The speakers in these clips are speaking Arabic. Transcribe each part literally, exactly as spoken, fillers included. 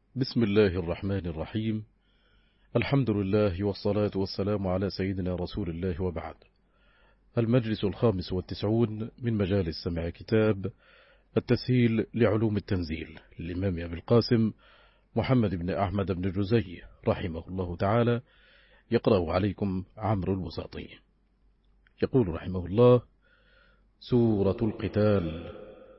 بسم الله الرحمن الرحيم. الحمد لله والصلاة والسلام على سيدنا رسول الله وبعد. المجلس الخامس والتسعون من مجالس سمع كتاب التسهيل لعلوم التنزيل للإمام أبي القاسم محمد بن أحمد بن جزي رحمه الله تعالى، يقرأ عليكم عمرو البساطي. يقول رحمه الله: سورة القتال.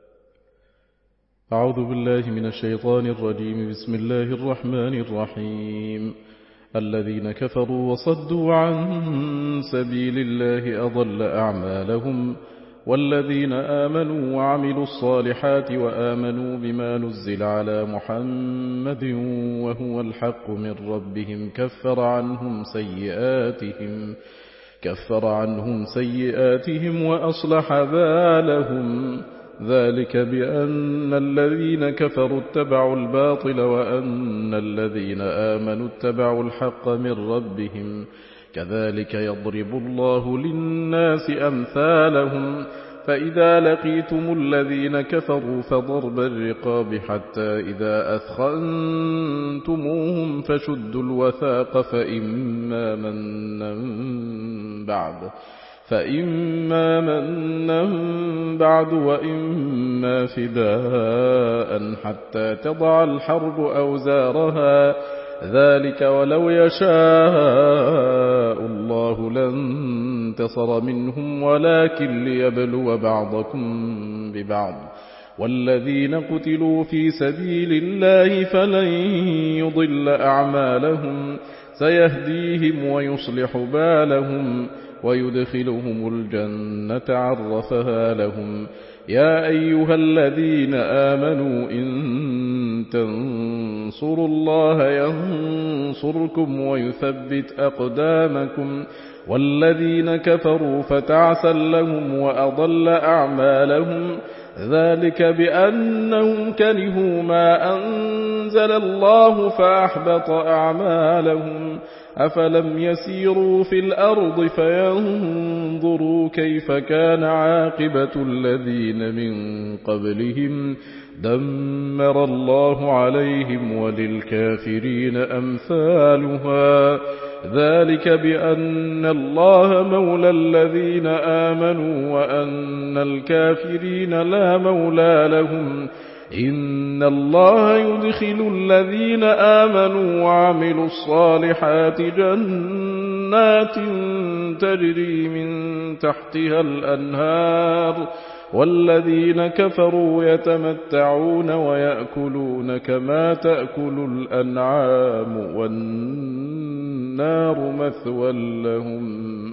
أعوذ بالله من الشيطان الرجيم. بسم الله الرحمن الرحيم. الذين كفروا وصدوا عن سبيل الله أضل أعمالهم، والذين آمنوا وعملوا الصالحات وآمنوا بما نزل على محمد وهو الحق من ربهم كفر عنهم سيئاتهم كفر عنهم سيئاتهم وأصلح بالهم، ذلك بأن الذين كفروا اتبعوا الباطل وأن الذين آمنوا اتبعوا الحق من ربهم، كذلك يضرب الله للناس أمثالهم، فإذا لقيتم الذين كفروا فضرب الرقاب حتى إذا أثخنتموهم فشدوا الوثاق فإما منا بعد فإما منا بعد وإما فداء حتى تضع الحرب أوزارها، ذلك ولو يشاء الله لانتصر منهم ولكن ليبلو بعضكم ببعض، والذين قتلوا في سبيل الله فلن يضل أعمالهم، سيهديهم ويصلح بالهم ويدخلهم الجنة عرفها لهم. يا أيها الذين آمنوا إن تنصروا الله ينصركم ويثبت أقدامكم، والذين كفروا فتعسا لهم وأضل أعمالهم، ذلك بأنهم كرهوا ما أنزل الله فأحبط أعمالهم. أفلم يسيروا في الأرض فينظروا كيف كان عاقبة الذين من قبلهم، دمر الله عليهم وللكافرين أمثالها، ذلك بأن الله مولى الذين آمنوا وأن الكافرين لا مولى لهم. إن الله يدخل الذين آمنوا وعملوا الصالحات جنات تجري من تحتها الأنهار، والذين كفروا يتمتعون ويأكلون كما تأكل الأنعام والنار مثوى لهم.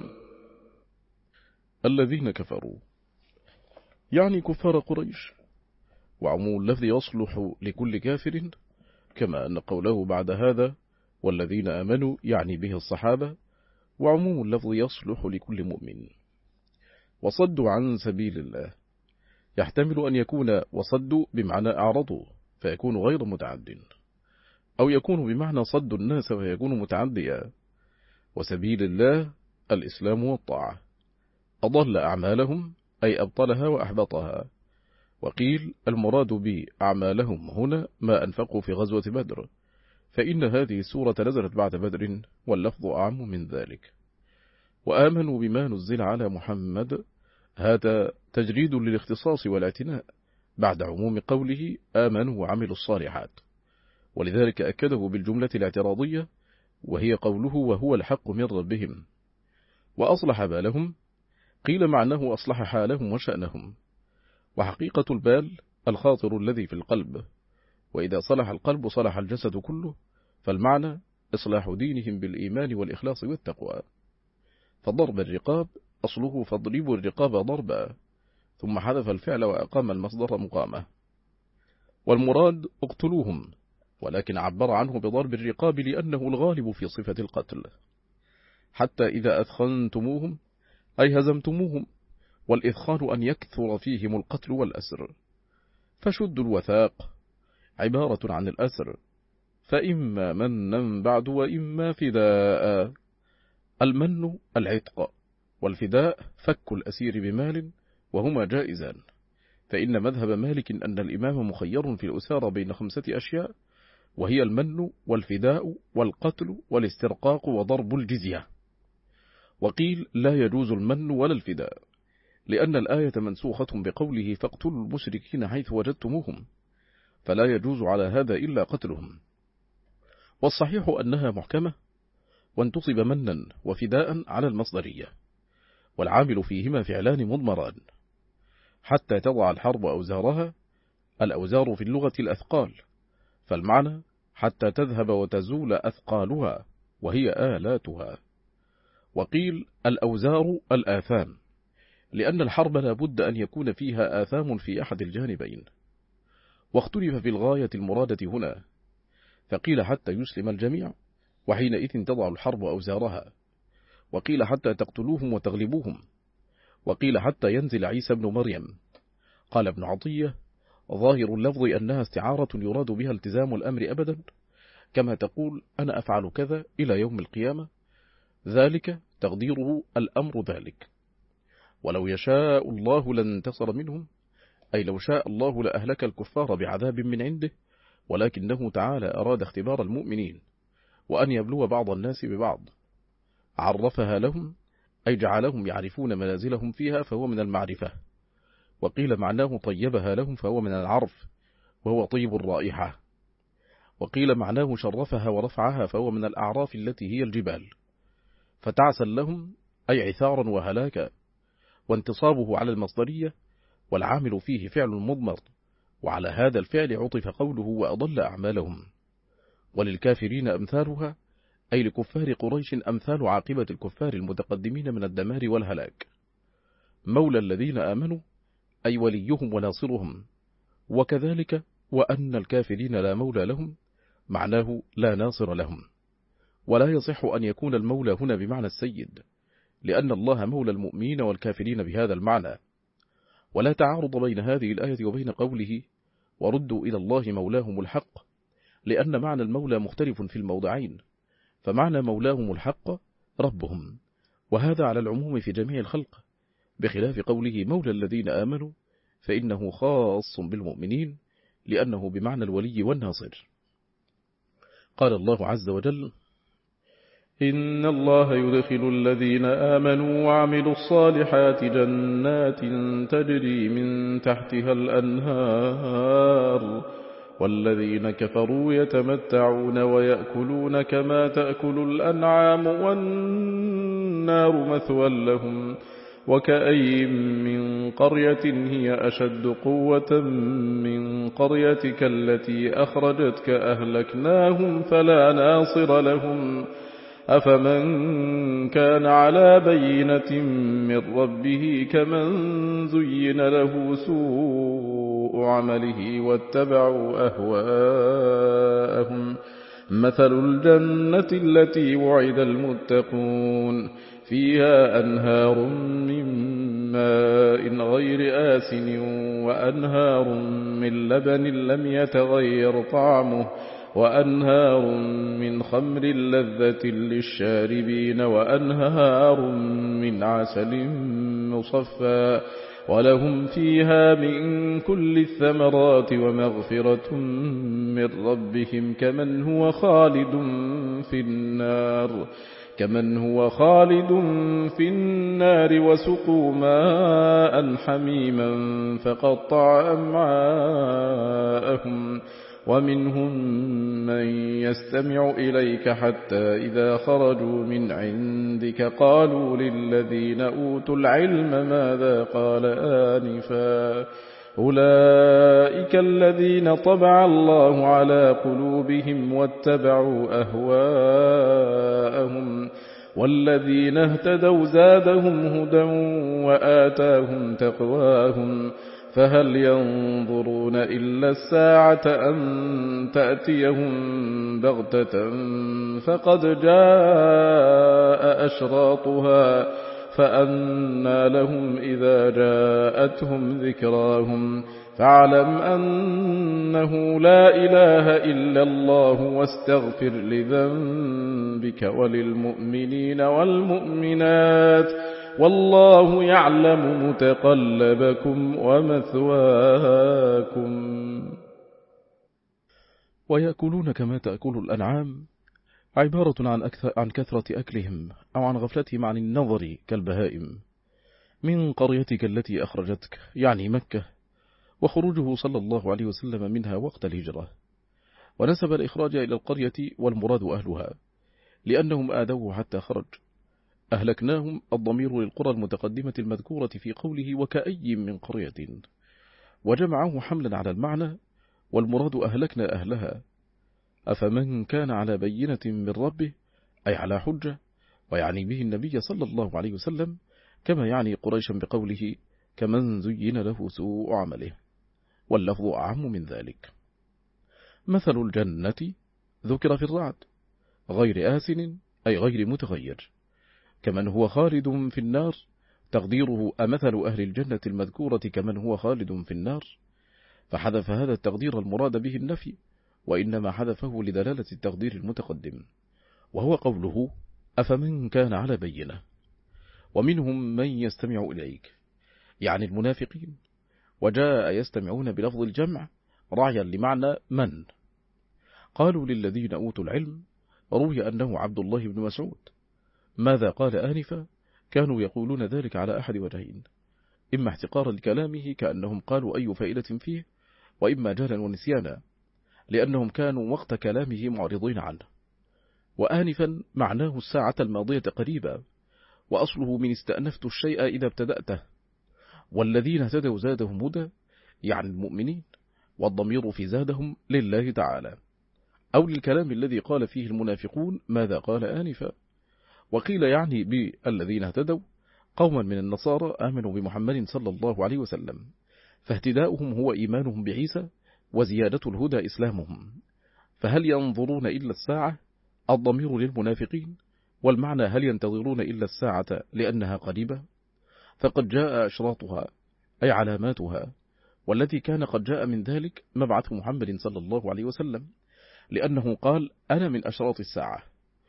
الذين كفروا يعني كفار قريش، وعموم اللفظ يصلح لكل كافر، كما أن قوله بعد هذا والذين آمنوا يعني به الصحابة، وعموم اللفظ يصلح لكل مؤمن. وصدوا عن سبيل الله يحتمل أن يكون وصدوا بمعنى أعرضوا فيكون غير متعد، أو يكون بمعنى صدوا الناس فيكون متعديا. وسبيل الله الإسلام والطاعة. أضل أعمالهم أي أبطلها وأحبطها. وقيل المراد بأعمالهم هنا ما أنفقوا في غزوة بدر، فإن هذه السورة نزلت بعد بدر واللفظ أعم من ذلك. وآمنوا بما نزل على محمد، هذا تجريد للاختصاص والاعتناء بعد عموم قوله آمنوا وعملوا الصالحات، ولذلك أكده بالجملة الاعتراضية وهي قوله وهو الحق من ربهم. وأصلح بالهم قيل معناه أصلح حالهم وشأنهم، وحقيقة البال الخاطر الذي في القلب، وإذا صلح القلب صلح الجسد كله، فالمعنى إصلاح دينهم بالإيمان والإخلاص والتقوى. فضرب الرقاب أصله فاضربوا الرقاب ضربا، ثم حذف الفعل وأقام المصدر مقامه. والمراد اقتلوهم، ولكن عبر عنه بضرب الرقاب لأنه الغالب في صفة القتل. حتى إذا أثخنتموهم أي هزمتموهم، والإثخان أن يكثر فيهم القتل والأسر. فشدوا الوثاق عبارة عن الأسر، فإما منا بعد وإما فداء. المن العتق، والفداء فك الأسير بمال، وهما جائزان، فإن مذهب مالك أن الإمام مخير في الأسارة بين خمسة أشياء، وهي المن والفداء والقتل والاسترقاق وضرب الجزية. وقيل لا يجوز المن ولا الفداء، لأن الآية منسوخة بقوله فاقتلوا المشركين حيث وجدتموهم، فلا يجوز على هذا إلا قتلهم. والصحيح أنها محكمة، وانتصب منا وفداء على المصدرية، والعامل فيهما فعلان مضمران. حتى تضع الحرب أوزارها، الأوزار في اللغة الأثقال، فالمعنى حتى تذهب وتزول أثقالها وهي آلاتها. وقيل الأوزار الآثام، لأن الحرب لا بد أن يكون فيها آثام في أحد الجانبين. واختلف في الغاية المرادة هنا، فقيل حتى يسلم الجميع، وحينئذ تضع الحرب أوزارها. وقيل حتى تقتلوهم وتغلبوهم. وقيل حتى ينزل عيسى بن مريم. قال ابن عطية ظاهر اللفظ أنها استعارة يراد بها التزام الأمر أبدا، كما تقول أنا أفعل كذا إلى يوم القيامة، ذلك تقديره الأمر ذلك. ولو يشاء الله لانتصر منهم، أي لو شاء الله لأهلك الكفار بعذاب من عنده، ولكنه تعالى أراد اختبار المؤمنين، وأن يبلو بعض الناس ببعض. عرفها لهم، أي جعلهم يعرفون منازلهم فيها، فهو من المعرفة. وقيل معناه طيبها لهم، فهو من العرف، وهو طيب الرائحة. وقيل معناه شرفها ورفعها، فهو من الأعراف التي هي الجبال. فتعسا لهم، أي عثارا وهلاكا. وانتصابه على المصدرية، والعامل فيه فعل مضمر، وعلى هذا الفعل عطف قوله وأضل أعمالهم. وللكافرين أمثالها، أي لكفار قريش أمثال عاقبة الكفار المتقدمين من الدمار والهلاك. مولى الذين آمنوا، أي وليهم وناصرهم. وكذلك وأن الكافرين لا مولى لهم، معناه لا ناصر لهم. ولا يصح أن يكون المولى هنا بمعنى السيد، لأن الله مولى المؤمنين والكافرين بهذا المعنى. ولا تعارض بين هذه الآية وبين قوله وردوا إلى الله مولاهم الحق، لأن معنى المولى مختلف في الموضعين. فمعنى مولاهم الحق ربهم، وهذا على العموم في جميع الخلق، بخلاف قوله مولى الذين آمنوا، فإنه خاص بالمؤمنين، لأنه بمعنى الولي والناصر. قال الله عز وجل إن الله يدخل الذين آمنوا وعملوا الصالحات جنات تجري من تحتها الأنهار، والذين كفروا يتمتعون ويأكلون كما تأكل الأنعام والنار مثوى لهم. وكأي من قرية هي أشد قوة من قريتك التي أخرجتك أهلكناهم فلا ناصر لهم. أفمن كان على بينة من ربه كمن زين له سوء عمله واتبعوا أهواءهم. مثل الجنة التي وعد المتقون فيها أنهار من ماء غير آسن وأنهار من لبن لم يتغير طعمه وأنهار من خمر لذة للشاربين وأنهار من عسل مصفى ولهم فيها من كل الثمرات ومغفرة من ربهم كمن هو خالد في النار كمن هو خالد في النار وسقوا ماء حميما فقطع أمعاءهم. ومنهم من يستمع إليك حتى إذا خرجوا من عندك قالوا للذين أوتوا العلم ماذا قال آنفا أولئك الذين طبع الله على قلوبهم واتبعوا أهواءهم والذين اهتدوا زادهم هدى وآتاهم تقواهم فهل ينظرون إلا الساعة أن تأتيهم بغتة فقد جاء أشراطها فأنى لهم إذا جاءتهم ذكراهم فاعلم أنه لا إله إلا الله واستغفر لذنبك وللمؤمنين والمؤمنات والله يعلم متقلبكم ومثواكم. ويأكلون كما تأكل الأنعام عبارة عن, أكثر عن كثرة أكلهم أو عن غفلتهم عن النظر كالبهائم. من قريتك التي أخرجتك يعني مكة، وخروجه صلى الله عليه وسلم منها وقت الهجرة، ونسب الإخراج إلى القرية والمراد أهلها لأنهم آذوه حتى خرج. أهلكناهم الضمير للقرى المتقدمة المذكورة في قوله وكأي من قرية، وجمعه حملا على المعنى، والمراد أهلكنا أهلها. أفمن كان على بينة من ربه أي على حجة، ويعني به النبي صلى الله عليه وسلم، كما يعني قريشا بقوله كمن زين له سوء عمله، واللفظ أعم من ذلك. مثل الجنة ذكر في الرعد غير آسن أي غير متغير، كمن هو خالد في النار، تقديره أمثل أهل الجنة المذكورة كمن هو خالد في النار، فحذف هذا التقدير المراد به النفي، وإنما حذفه لدلالة التقدير المتقدم، وهو قوله أفمن كان على بينة. ومنهم من يستمع إليك يعني المنافقين، وجاء يستمعون بلفظ الجمع راعيا لمعنى من. قالوا للذين أوتوا العلم، روي أنه عبد الله بن مسعود. ماذا قال آنفا؟ كانوا يقولون ذلك على أحد وجهين، إما احتقارا لكلامه كأنهم قالوا أي فائدة فيه، وإما جهلا ونسيانا لأنهم كانوا وقت كلامه معرضين عنه. وآنفا معناه الساعة الماضية قريبا، وأصله من استأنفت الشيء إذا ابتدأته. والذين اهتدوا زادهم هدى يعني المؤمنين، والضمير في زادهم لله تعالى، أو للكلام الذي قال فيه المنافقون ماذا قال آنفا. وقيل يعني بالذين اهتدوا قوما من النصارى آمنوا بمحمد صلى الله عليه وسلم، فاهتداؤهم هو إيمانهم بعيسى، وزيادة الهدى إسلامهم. فهل ينظرون إلا الساعة؟ الضمير للمنافقين، والمعنى هل ينتظرون إلا الساعة لأنها قريبة؟ فقد جاء أشراطها أي علاماتها، والذي كان قد جاء من ذلك مبعث محمد صلى الله عليه وسلم، لأنه قال أنا من أشراط الساعة،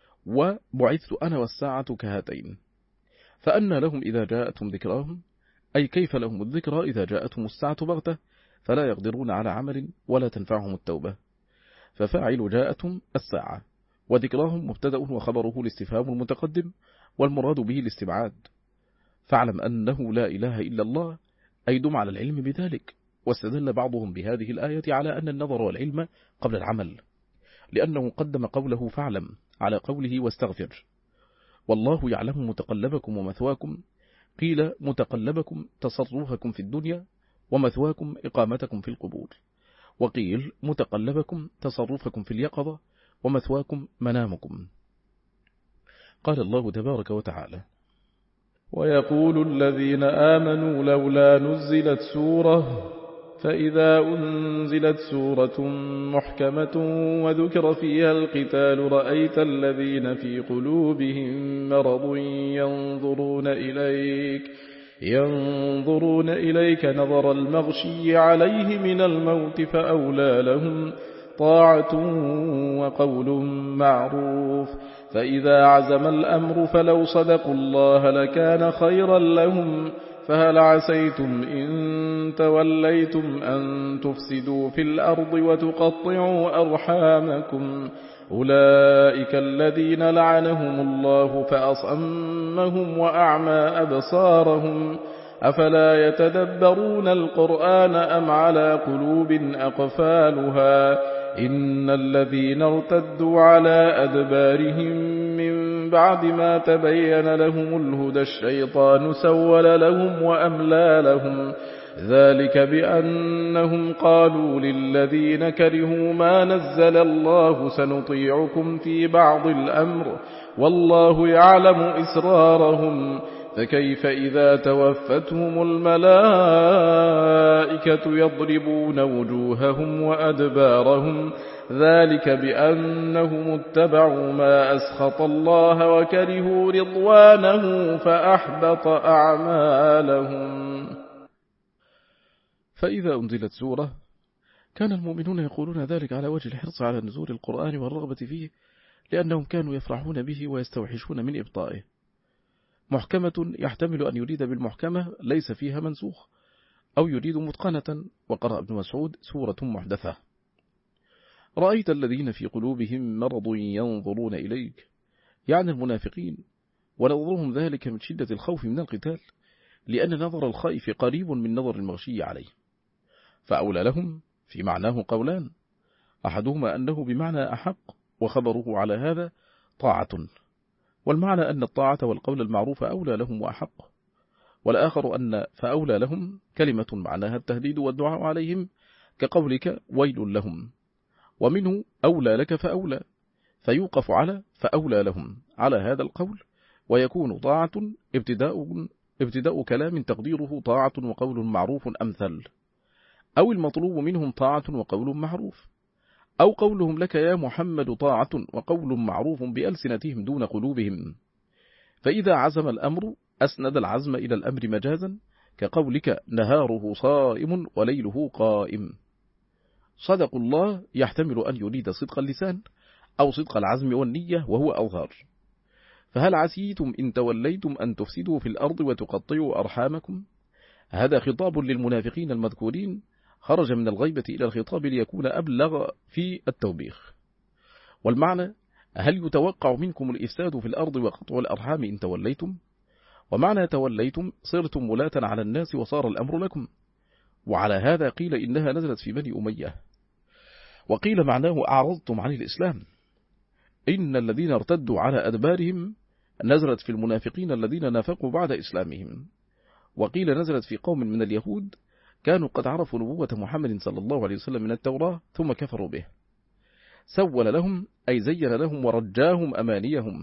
وبعثت أنا والساعة كهاتين. فأن لهم إذا جاءتهم ذكراهم، أي كيف لهم الذكرى إذا جاءتهم الساعة بغتة فلا يقدرون على عمل ولا تنفعهم التوبة. ففاعل جاءتهم الساعة، وذكراهم مبتدأ وخبره الاستفهام المتقدم، والمراد به الاستبعاد. فاعلم أنه لا إله إلا الله، أي دم على العلم بذلك. واستدل بعضهم بهذه الآية على أن النظر والعلم قبل العمل، لأنه قدم قوله فاعلم على قوله واستغفر. والله يعلم متقلبكم ومثواكم، قيل متقلبكم تصرفكم في الدنيا، ومثواكم إقامتكم في القبور، وقيل متقلبكم تصرفكم في اليقظة، ومثواكم منامكم. قال الله تبارك وتعالى ويقول الذين آمنوا لولا نزلت سورة، فإذا أنزلت سورة محكمة وذكر فيها القتال رأيت الذين في قلوبهم مرض ينظرون إليك ينظرون إليك نظر المغشي عليه من الموت، فأولى لهم طاعة وقول معروف. فإذا عزم الأمر فلو صدقوا الله لكان خيرا لهم، فهل عسيتم إن توليتم أن تفسدوا في الأرض وتقطعوا أرحامكم؟ أولئك الذين لعنهم الله فأصمهم وأعمى أبصارهم، أفلا يتدبرون القرآن أم على قلوب أقفالها؟ إن الذين ارتدوا على أدبارهم من بعد ما تبين لهم الهدى الشيطان سول لهم وأملى لهم، ذلك بأنهم قالوا للذين كرهوا ما نزل الله سنطيعكم في بعض الأمر والله يعلم إسرارهم، فكيف إذا توفتهم الملائكة يضربون وجوههم وأدبارهم، ذلك بأنهم اتبعوا ما أسخط الله وكرهوا رضوانه فأحبط أعمالهم. فإذا أنزلت سورة كان المؤمنون يقولون ذلك على وجه الحرص على نزول القرآن والرغبة فيه، لأنهم كانوا يفرحون به ويستوحشون من إبطائه. محكمة يحتمل أن يريد بالمحكمة ليس فيها منسوخ، أو يريد متقنة، وقرأ ابن مسعود سورة محدثة. رأيت الذين في قلوبهم مرض ينظرون إليك، يعني المنافقين، ونظرهم ذلك من شدة الخوف من القتال، لأن نظر الخائف قريب من نظر المغشي عليه. فأولى لهم في معناه قولان، أحدهما أنه بمعنى أحق، وخبره على هذا طاعة، والمعنى أن الطاعة والقول المعروف أولى لهم وأحق، والآخر أن فأولى لهم كلمة معناها التهديد والدعاء عليهم، كقولك ويل لهم، ومنه أولى لك فأولى، فيوقف على فأولى لهم على هذا القول، ويكون طاعة ابتداء, ابتداء كلام تقديره طاعة وقول معروف أمثل، أو المطلوب منهم طاعة وقول معروف، أو قولهم لك يا محمد طاعة وقول معروف بألسنتهم دون قلوبهم. فإذا عزم الأمر أسند العزم إلى الأمر مجازا، كقولك نهاره صائم وليله قائم. صدق الله يحتمل أن يريد صدق اللسان أو صدق العزم والنية وهو أظهر. فهل عسيتم إن توليتم أن تفسدوا في الأرض وتقطعوا أرحامكم؟ هذا خطاب للمنافقين المذكورين، خرج من الغيبة إلى الخطاب ليكون أبلغ في التوبيخ. والمعنى هل يتوقع منكم الإفساد في الأرض وقطع الأرحام إن توليتم؟ ومعنى توليتم صرتم ولاة على الناس وصار الأمر لكم. وعلى هذا قيل إنها نزلت في بني أمية، وقيل معناه أعرضتم عن الإسلام. إن الذين ارتدوا على أدبارهم نزلت في المنافقين الذين نافقوا بعد إسلامهم. وقيل نزلت في قوم من اليهود كانوا قد عرفوا نبوة محمد صلى الله عليه وسلم من التوراة ثم كفروا به. سول لهم أي زين لهم ورجاهم أمانيهم،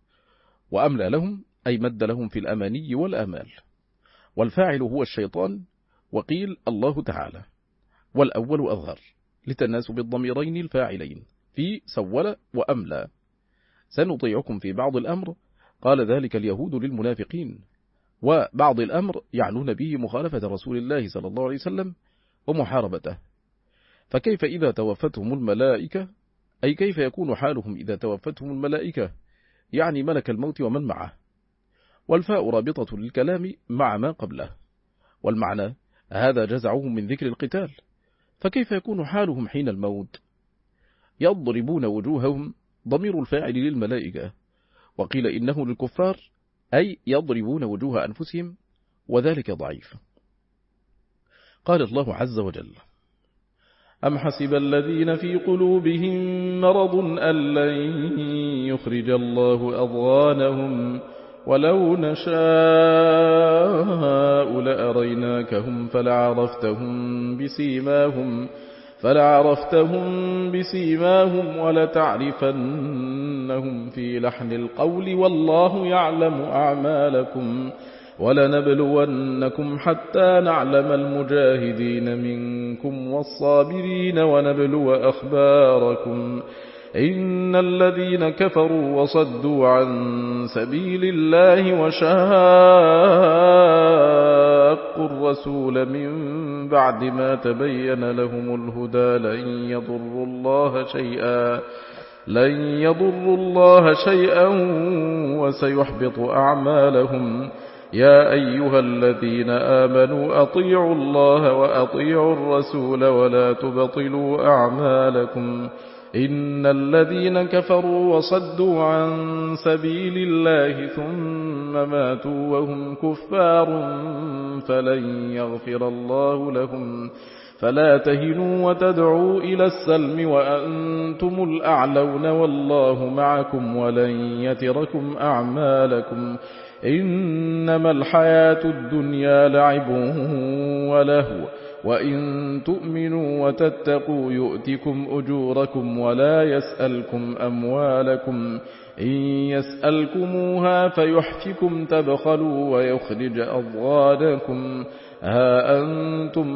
وأملى لهم أي مد لهم في الأماني والآمال، والفاعل هو الشيطان. وقيل الله تعالى، والأول أظهر لتناسب الضميرين الفاعلين في سول وأملى. سنطيعكم في بعض الأمر، قال ذلك اليهود للمنافقين، وبعض الأمر يعنون به مخالفة رسول الله صلى الله عليه وسلم ومحاربته. فكيف إذا توفتهم الملائكة، أي كيف يكون حالهم إذا توفتهم الملائكة، يعني ملك الموت ومن معه. والفاء رابطة للكلام مع ما قبله، والمعنى هذا جزعهم من ذكر القتال، فكيف يكون حالهم حين الموت؟ يضربون وجوههم ضمير الفاعل للملائكة، وقيل إنه للكفار أي يضربون وجوه أنفسهم، وذلك ضعيف. قال الله عز وجل: أم حسب الذين في قلوبهم مرض أن لن يخرج الله أضغانهم ولو نشاء لأريناكهم فلعرفتهم بسيماهم فلعرفتهم بسيماهم ولتعرفنهم في لحن القول والله يعلم أعمالكم ولنبلونكم حتى نعلم المجاهدين منكم والصابرين ونبلو أخباركم إن الذين كفروا وصدوا عن سبيل الله وشاقوا الرسول من بعد ما تبين لهم الهدى لن يضروا الله شيئا لن يضروا الله شيئا وسيحبط أعمالهم يا أيها الذين آمنوا أطيعوا الله وأطيعوا الرسول ولا تبطلوا أعمالكم إن الذين كفروا وصدوا عن سبيل الله ثم ماتوا وهم كفار فلن يغفر الله لهم فلا تهنوا وتدعوا إلى السلم وأنتم الأعلون والله معكم ولن يتركم أعمالكم إنما الحياة الدنيا لعب ولهو وإن تؤمنوا وتتقوا يؤتكم أجوركم ولا يسألكم أموالكم إن يسألكموها فيحفكم تبخلوا ويخرج أضغانكم ها أنتم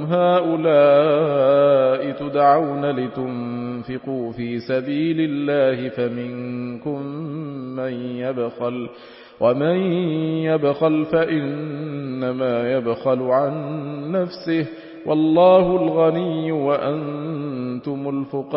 هؤلاء تدعون لتنفقوا في سبيل الله فمنكم من يبخل ومن يبخل فإنما يبخل عن نفسه والله الغني وأنتم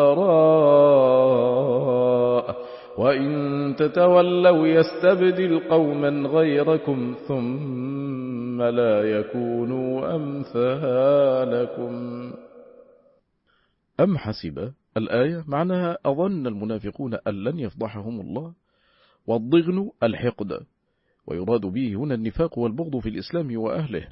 الفقراء وإن تتولوا يستبدل قوما غيركم ثم لا يكونوا أمثالكم. أم حسب الآية معناها أظن المنافقون أن لن يفضحهم الله، والضغن الحقد، ويراد به هنا النفاق والبغض في الإسلام وأهله.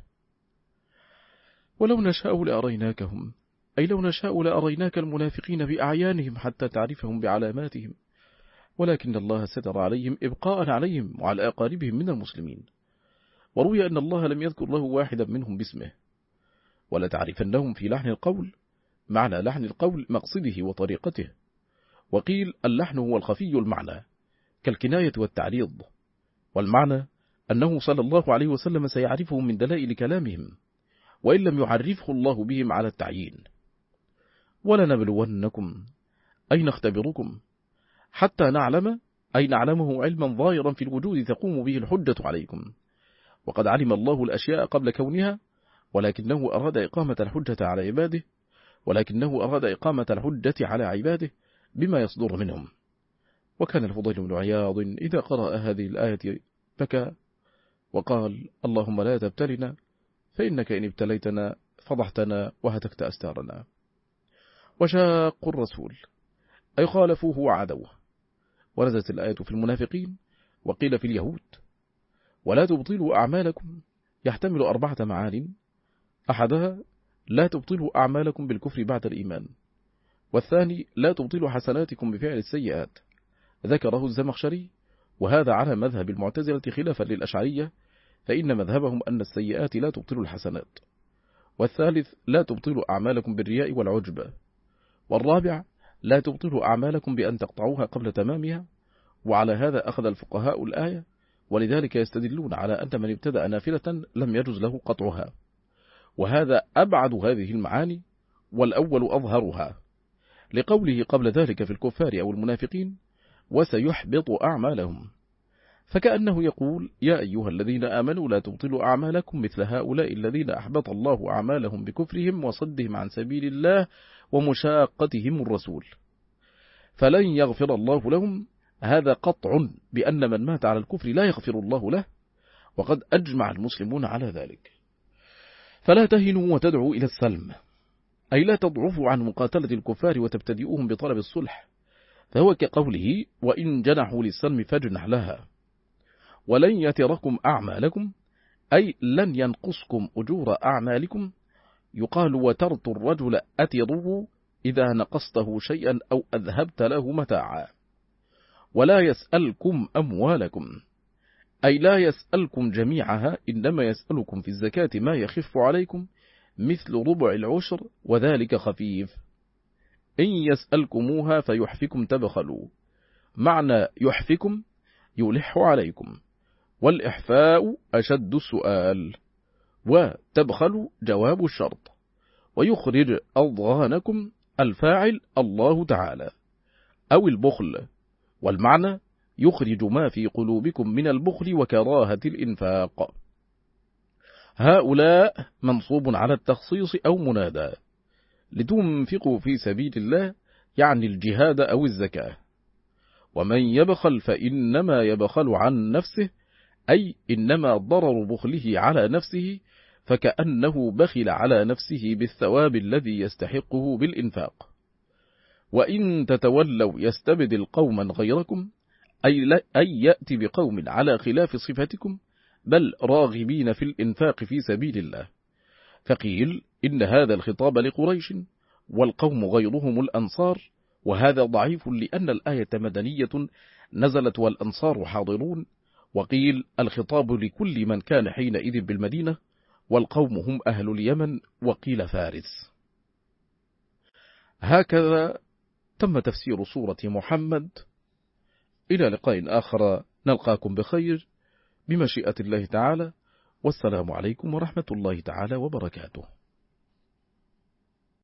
ولو نشاء لأريناكهم، أي لو نشاء لأريناك المنافقين بأعيانهم حتى تعرفهم بعلاماتهم، ولكن الله ستر عليهم إبقاء عليهم وعلى أقاربهم من المسلمين. وروي أن الله لم يذكر له واحدا منهم باسمه. ولا تعرفنهم في لحن القول، معنى لحن القول مقصده وطريقته. وقيل اللحن هو الخفي المعنى كالكناية والتعريض، والمعنى أنه صلى الله عليه وسلم سيعرفهم من دلائل كلامهم، وإن لم يعرفه الله بهم على التعيين. ولنبلونكم أي نختبركم حتى نعلم، أي نعلمه علما ظاهرا في الوجود تقوم به الحجة عليكم. وقد علم الله الأشياء قبل كونها، ولكنه أراد إقامة الحجة على عباده ولكنه أراد إقامة الحجة على عباده بما يصدر منهم. وكان الفضيل بن عياض إذا قرأ هذه الآية بكى وقال: اللهم لا تبتلنا، فإنك إن ابتليتنا فضحتنا وهتكت أستارنا. وشاقوا الرسول أي خالفوه وعادوه. ونزلت الآية في المنافقين، وقيل في اليهود. ولا تبطلوا أعمالكم يحتمل أربعة معان: أحدها لا تبطلوا أعمالكم بالكفر بعد الإيمان، والثاني لا تبطلوا حسناتكم بفعل السيئات، ذكره الزمخشري، وهذا على مذهب المعتزلة خلافا للأشعرية، فإن مذهبهم أن السيئات لا تبطل الحسنات. والثالث لا تبطلوا أعمالكم بالرياء والعجب. والرابع لا تبطلوا أعمالكم بأن تقطعوها قبل تمامها. وعلى هذا أخذ الفقهاء الآية، ولذلك يستدلون على أن من ابتدأ نافلة لم يجوز له قطعها، وهذا أبعد هذه المعاني، والأول أظهرها، لقوله قبل ذلك في الكفار أو المنافقين: وسيحبط أعمالهم، فكأنه يقول: يا أيها الذين آمنوا لا تبطلوا أعمالكم مثل هؤلاء الذين أحبط الله أعمالهم بكفرهم وصدهم عن سبيل الله ومشاقتهم الرسول، فلن يغفر الله لهم. هذا قطع بأن من مات على الكفر لا يغفر الله له، وقد أجمع المسلمون على ذلك. فلا تهنوا وتدعوا إلى السلم، أي لا تضعفوا عن مقاتلة الكفار وتبتدئوهم بطلب الصلح، فهو كقوله: وإن جنحوا للسلم فاجنح لها. ولن يتركم أعمالكم، أي لن ينقصكم أجور أعمالكم. يقال: وترت الرجل أتره إذا نقصته شيئا أو أذهبت له متاعا. ولا يسألكم أموالكم، أي لا يسألكم جميعها، إنما يسألكم في الزكاة ما يخف عليكم مثل ربع العشر، وذلك خفيف. إن يسألكموها فيحفكم تبخلوا. معنى يحفكم يلح عليكم، والإحفاء أشد السؤال، وتبخلوا جواب الشرط. ويخرج أضغانكم الفاعل الله تعالى، أو البخل، والمعنى يخرج ما في قلوبكم من البخل وكراهة الإنفاق. هؤلاء منصوب على التخصيص أو منادى، لتنفقوا في سبيل الله، يعني الجهاد أو الزكاة. ومن يبخل فإنما يبخل عن نفسه، أي إنما ضرر بخله على نفسه، فكأنه بخل على نفسه بالثواب الذي يستحقه بالإنفاق. وإن تتولوا يستبدل قوما غيركم، أي, لا أي يأتي بقوم على خلاف صفتكم، بل راغبين في الإنفاق في سبيل الله. فقيل إن هذا الخطاب لقريش، والقوم غيرهم الأنصار، وهذا ضعيف لأن الآية مدنية نزلت والأنصار حاضرون. وقيل الخطاب لكل من كان حينئذ بالمدينة، والقوم هم أهل اليمن، وقيل فارس. هكذا تم تفسير سورة محمد. إلى لقاء آخر، نلقاكم بخير بمشيئة الله تعالى، والسلام عليكم ورحمة الله تعالى وبركاته.